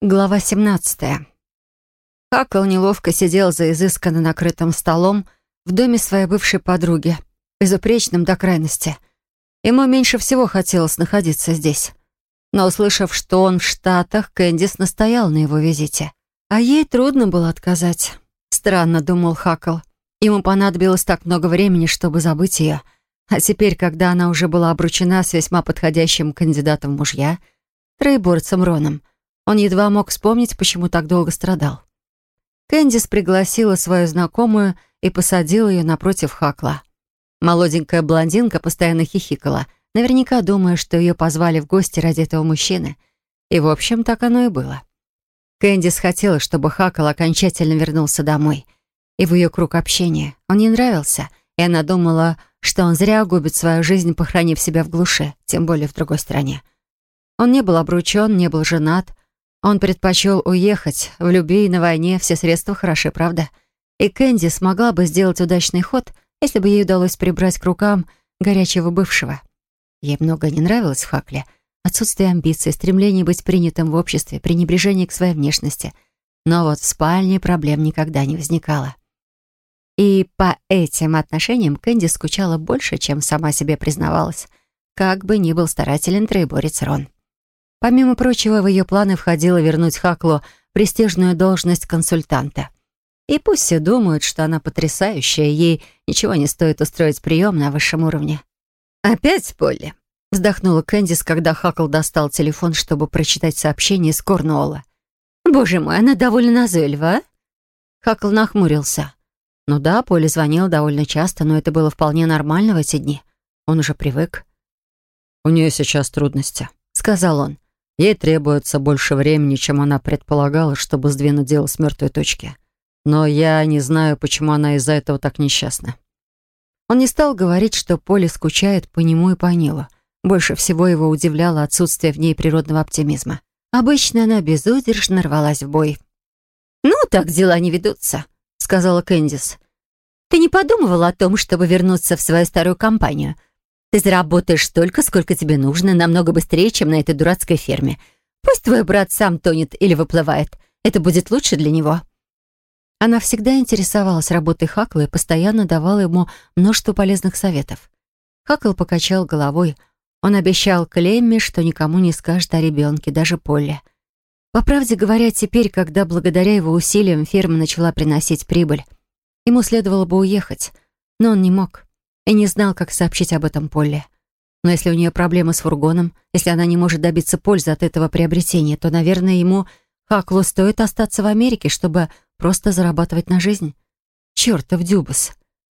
Глава 17. Хакл неловко сидел за изысканно накрытым столом в доме своей бывшей подруги, безупречным до крайности. Ему меньше всего хотелось находиться здесь. Но, услышав, что он в Штатах, Кэндис настоял на его визите. А ей трудно было отказать. Странно, думал Хакл. Ему понадобилось так много времени, чтобы забыть ее. А теперь, когда она уже была обручена с весьма подходящим кандидатом в мужья, троеборцем Роном, он едва мог вспомнить, почему так долго страдал. Кэндис пригласила свою знакомую и посадила ее напротив Хакла. Молоденькая блондинка постоянно хихикала, наверняка думая, что ее позвали в гости ради этого мужчины. И, в общем, так оно и было. Кэндис хотела, чтобы Хакл окончательно вернулся домой. И в ее круг общения он ей нравился, и она думала, что он зря губит свою жизнь, похоронив себя в глуши, тем более в другой стране. Он не был обручен, не был женат. Он предпочел уехать. В любви и на войне все средства хороши, правда? И Кэнди смогла бы сделать удачный ход, если бы ей удалось прибрать к рукам горячего бывшего. Ей многое не нравилось в Хакле. Отсутствие амбиций, стремление быть принятым в обществе, пренебрежение к своей внешности. Но вот в спальне проблем никогда не возникало. И по этим отношениям Кэнди скучала больше, чем сама себе признавалась. Как бы ни был старателен троеборец Рон. Помимо прочего, в ее планы входило вернуть Хаклу престижную должность консультанта. И пусть все думают, что она потрясающая, ей ничего не стоит устроить прием на высшем уровне. «Опять Полли?» — вздохнула Кэндис, когда Хакл достал телефон, чтобы прочитать сообщение из Корнуолла. «Боже мой, она довольно назойлива, а?» Хакл нахмурился. Ну да, Полли звонила довольно часто, но это было вполне нормально в эти дни. Он уже привык. «У нее сейчас трудности», — сказал он. Ей требуется больше времени, чем она предполагала, чтобы сдвинуть дело с мертвой точки. Но я не знаю, почему она из-за этого так несчастна». Он не стал говорить, что Полли скучает по нему и по Нилу. Больше всего его удивляло отсутствие в ней природного оптимизма. Обычно она безудержно рвалась в бой. «Ну, так дела не ведутся», — сказала Кэндис. «Ты не подумывала о том, чтобы вернуться в свою старую компанию? Ты заработаешь столько, сколько тебе нужно, намного быстрее, чем на этой дурацкой ферме. Пусть твой брат сам тонет или выплывает. Это будет лучше для него». Она всегда интересовалась работой Хакла и постоянно давала ему множество полезных советов. Хакл покачал головой. Он обещал Клемме, что никому не скажет о ребенке, даже Полли. По правде говоря, теперь, когда благодаря его усилиям ферма начала приносить прибыль, ему следовало бы уехать, но он не мог и не знал, как сообщить об этом Полли. Но если у нее проблемы с фургоном, если она не может добиться пользы от этого приобретения, то, наверное, ему, Хаклу, стоит остаться в Америке, чтобы просто зарабатывать на жизнь. Чертов Дюбас.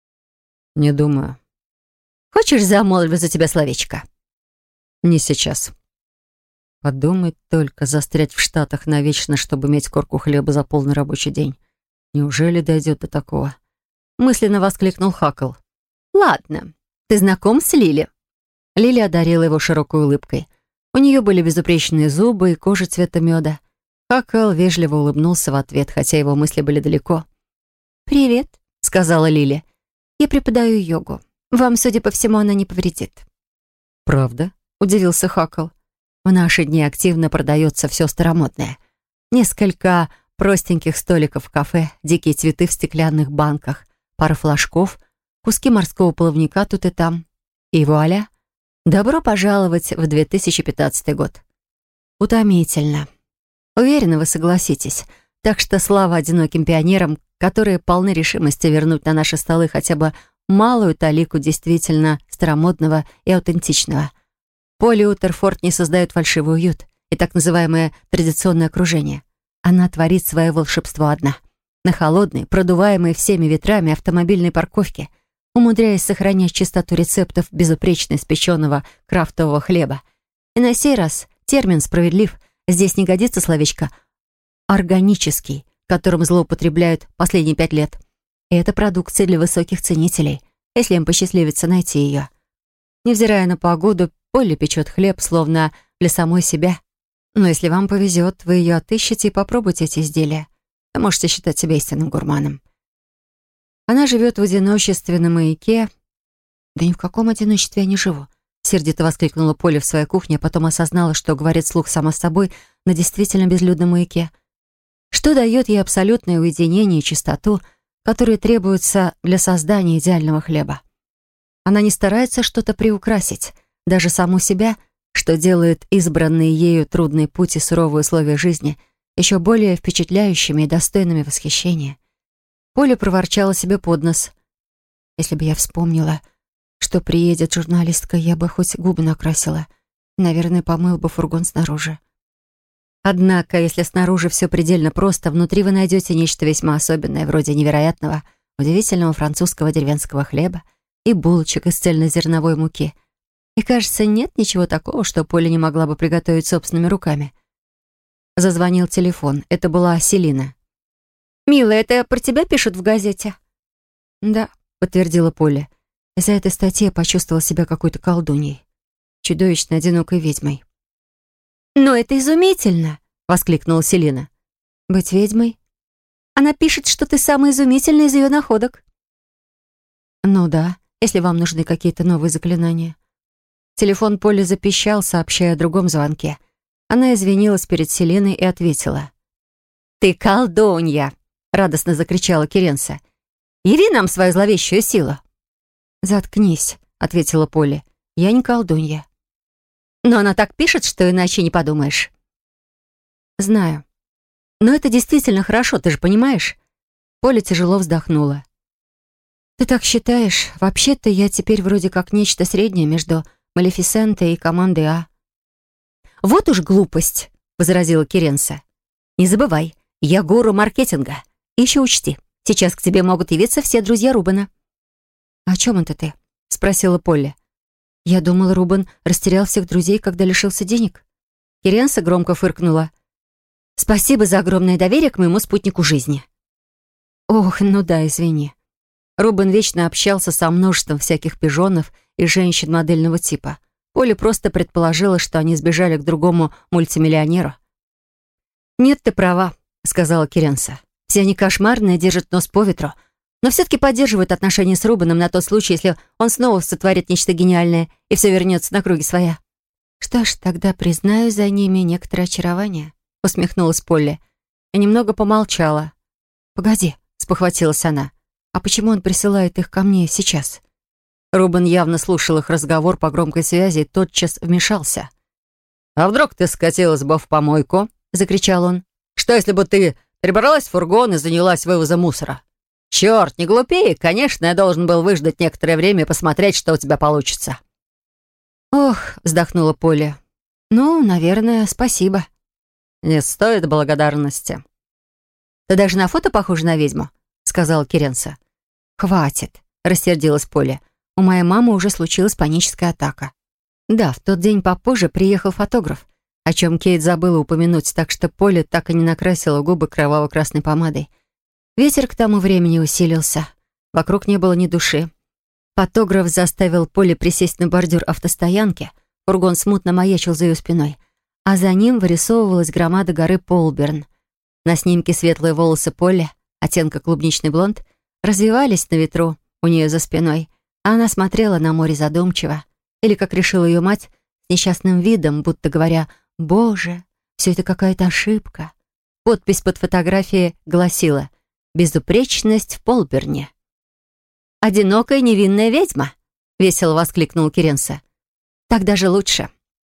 «Не думаю». «Хочешь, замолвлю за тебя словечко?» «Не сейчас». Подумать только, застрять в Штатах навечно, чтобы иметь корку хлеба за полный рабочий день. Неужели дойдет до такого? Мысленно воскликнул Хакл. «Ладно, ты знаком с Лили?» Лили одарила его широкой улыбкой. У нее были безупречные зубы и кожа цвета меда. Хакл вежливо улыбнулся в ответ, хотя его мысли были далеко. «Привет», — сказала Лили. «Я преподаю йогу. Вам, судя по всему, она не повредит». «Правда?» — удивился Хакл. «В наши дни активно продается все старомодное. Несколько простеньких столиков в кафе, дикие цветы в стеклянных банках, пара флажков, куски морского плавника тут и там. И вуаля! Добро пожаловать в 2015 год». Утомительно. Уверена, вы согласитесь. Так что слава одиноким пионерам, которые полны решимости вернуть на наши столы хотя бы малую талику действительно старомодного и аутентичного. Полли Утерфорд не создает фальшивый уют и так называемое традиционное окружение. Она творит свое волшебство одна. На холодной, продуваемой всеми ветрами автомобильной парковке, умудряясь сохранять чистоту рецептов безупречно испеченного крафтового хлеба. И на сей раз термин справедлив. Здесь не годится словечко «органический», которым злоупотребляют последние 5 лет. И это продукция для высоких ценителей, если им посчастливится найти ее. Невзирая на погоду, Полли печет хлеб, словно для самой себя. Но если вам повезет, вы ее отыщете и попробуйте эти изделия. Вы можете считать себя истинным гурманом. Она живет в одиночестве на маяке. «Да ни в каком одиночестве я не живу», — сердито воскликнула Полли в своей кухне, а потом осознала, что говорит вслух сама с собой, на действительно безлюдном маяке? Что дает ей абсолютное уединение и чистоту, которые требуются для создания идеального хлеба? Она не старается что-то приукрасить, даже саму себя, что делает избранный ею трудный путь и суровые условия жизни еще более впечатляющими и достойными восхищения. Поля проворчала себе под нос. «Если бы я вспомнила, что приедет журналистка, я бы хоть губы накрасила. Наверное, помыла бы фургон снаружи». Однако, если снаружи все предельно просто, внутри вы найдете нечто весьма особенное, вроде невероятного, удивительного французского деревенского хлеба и булочек из цельнозерновой муки. И, кажется, нет ничего такого, что Поля не могла бы приготовить собственными руками. Зазвонил телефон. Это была Селина. «Милая, это про тебя пишут в газете?» «Да», — подтвердила Поля. Из-за этой статьи я почувствовала себя какой-то колдуньей, чудовищно одинокой ведьмой. «Но это изумительно!» — воскликнула Селина. «Быть ведьмой?» «Она пишет, что ты самая изумительная из ее находок». «Ну да, если вам нужны какие-то новые заклинания». Телефон Поли запищал, сообщая о другом звонке. Она извинилась перед Селиной и ответила. «Ты колдунья!» — радостно закричала Керенса. «Яви нам свою зловещую силу!» «Заткнись», — ответила Поли. «Я не колдунья». «Но она так пишет, что иначе не подумаешь». «Знаю. Но это действительно хорошо, ты же понимаешь?» Поля тяжело вздохнула. «Ты так считаешь? Вообще-то я теперь вроде как нечто среднее между Малефисентой и командой А». «Вот уж глупость», — возразила Керенса. «Не забывай, я гуру маркетинга. И еще учти, сейчас к тебе могут явиться все друзья Рубена». «О чем это ты?» — спросила Полли. «Я думала, Рубен растерял всех друзей, когда лишился денег». Керенса громко фыркнула. «Спасибо за огромное доверие к моему спутнику жизни». «Ох, ну да, извини». Рубен вечно общался со множеством всяких пижонов и женщин модельного типа. Поля просто предположила, что они сбежали к другому мультимиллионеру. «Нет, ты права», — сказала Керенса. «Все они кошмарные, держат нос по ветру, но все-таки поддерживают отношения с Рубеном на тот случай, если он снова сотворит нечто гениальное, и все вернется на круги своя». «Что ж, тогда признаю за ними некоторое очарование», — усмехнулась Полли и немного помолчала. «Погоди», — спохватилась она, «а почему он присылает их ко мне сейчас?» Рубен явно слушал их разговор по громкой связи и тотчас вмешался. «А вдруг ты скатилась бы в помойку?» — закричал он. «Что, если бы ты прибралась в фургон и занялась вывозом мусора? Черт, не глупей, конечно, я должен был выждать некоторое время и посмотреть, что у тебя получится». «Ох», — вздохнула Поля. «Ну, наверное, спасибо». «Не стоит благодарности». «Ты даже на фото похожа на ведьму», — сказала Керенса. «Хватит», — рассердилась Поля. «У моей мамы уже случилась паническая атака». Да, в тот день попозже приехал фотограф, о чем Кейт забыла упомянуть, так что Поля так и не накрасила губы кроваво-красной помадой. Ветер к тому времени усилился. Вокруг не было ни души. Фотограф заставил Полли присесть на бордюр автостоянки. Фургон смутно маячил за ее спиной. А за ним вырисовывалась громада горы Полберн. На снимке светлые волосы Полли, оттенка клубничный блонд, развивались на ветру у нее за спиной, а она смотрела на море задумчиво. Или, как решила ее мать, с несчастным видом, будто говоря: «Боже, все это какая-то ошибка». Подпись под фотографией гласила: «Безупречность в Полберне». «Одинокая невинная ведьма», — весело воскликнул Керенса. «Так даже лучше».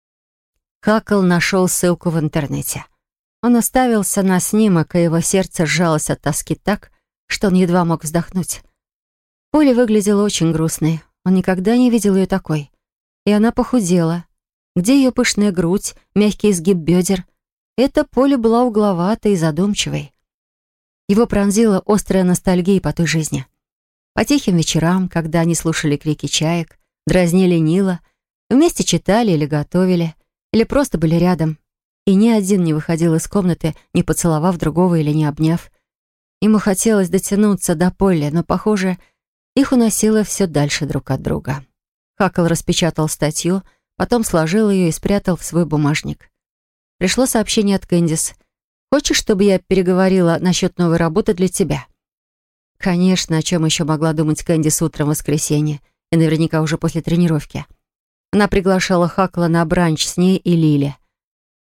Хакл нашел ссылку в интернете. Он уставился на снимок, и его сердце сжалось от тоски так, что он едва мог вздохнуть. Поля выглядела очень грустной. Он никогда не видел ее такой. И она похудела. Где ее пышная грудь, мягкий изгиб бедер? Эта Поля была угловатой и задумчивой. Его пронзила острая ностальгия по той жизни. По тихим вечерам, когда они слушали крики чаек, дразнили Нила, вместе читали или готовили, или просто были рядом, и ни один не выходил из комнаты, не поцеловав другого или не обняв. Ему хотелось дотянуться до Полли, но, похоже, их уносило все дальше друг от друга. Хакл распечатал статью, потом сложил ее и спрятал в свой бумажник. Пришло сообщение от Кэндис. «Хочешь, чтобы я переговорила насчет новой работы для тебя?» Конечно, о чем еще могла думать Кэндис утром в воскресенье, и наверняка уже после тренировки. Она приглашала Хакла на бранч с ней и Лили.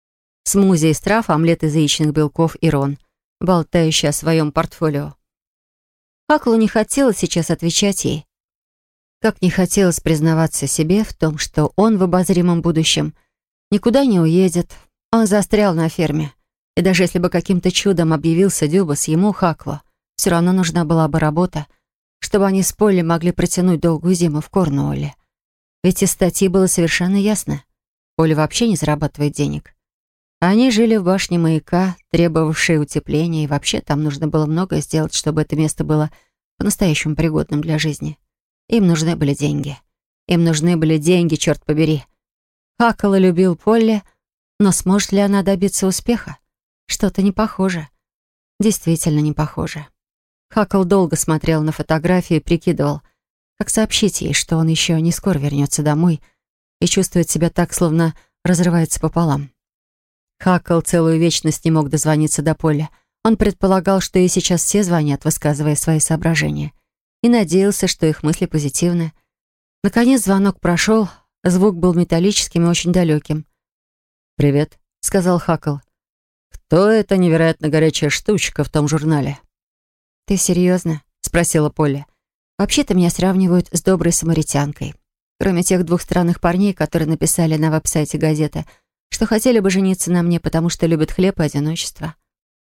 Смузи из трав, омлет из яичных белков и Рон, болтающий о своем портфолио. Хаклу не хотелось сейчас отвечать ей. Как не хотелось признаваться себе в том, что он в обозримом будущем никуда не уедет. Он застрял на ферме. И даже если бы каким-то чудом объявился Дюбас, ему, Хаклу, все равно нужна была бы работа, чтобы они с Полли могли протянуть долгую зиму в Корнуолле. Ведь из статьи было совершенно ясно. Полли вообще не зарабатывает денег. Они жили в башне маяка, требовавшей утепления, и вообще там нужно было многое сделать, чтобы это место было по-настоящему пригодным для жизни. Им нужны были деньги. Им нужны были деньги, черт побери. Хакл любил Полли, но сможет ли она добиться успеха? Что-то не похоже. Действительно не похоже. Хакл долго смотрел на фотографию и прикидывал, как сообщить ей, что он еще не скоро вернется домой и чувствует себя так, словно разрывается пополам. Хакл целую вечность не мог дозвониться до Полли. Он предполагал, что ей сейчас все звонят, высказывая свои соображения, и надеялся, что их мысли позитивны. Наконец звонок прошел, звук был металлическим и очень далеким. «Привет», — сказал Хакл. «Кто эта невероятно горячая штучка в том журнале?» «Ты серьезно?» — спросила Полли. «Вообще-то меня сравнивают с доброй самаритянкой. Кроме тех двух странных парней, которые написали на веб-сайте газеты, что хотели бы жениться на мне, потому что любят хлеб и одиночество».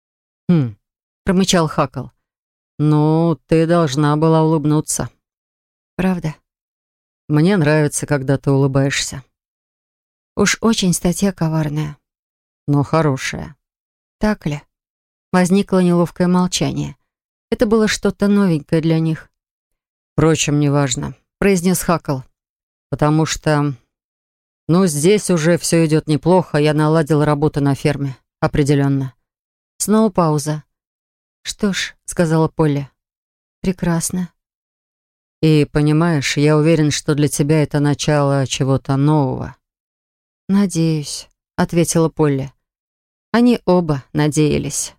Промычал Хакл. «Ну, ты должна была улыбнуться». «Правда?» «Мне нравится, когда ты улыбаешься». «Уж очень статья коварная». «Но хорошая». «Так ли?» Возникло неловкое молчание. Это было что-то новенькое для них. «Впрочем, неважно», — произнес Хакл. «Потому что... здесь уже все идет неплохо. Я наладил работу на ферме. Определенно». Снова пауза. «Что ж», — сказала Полли, — «прекрасно». «И, понимаешь, я уверен, что для тебя это начало чего-то нового». «Надеюсь», — ответила Полли. Они оба надеялись.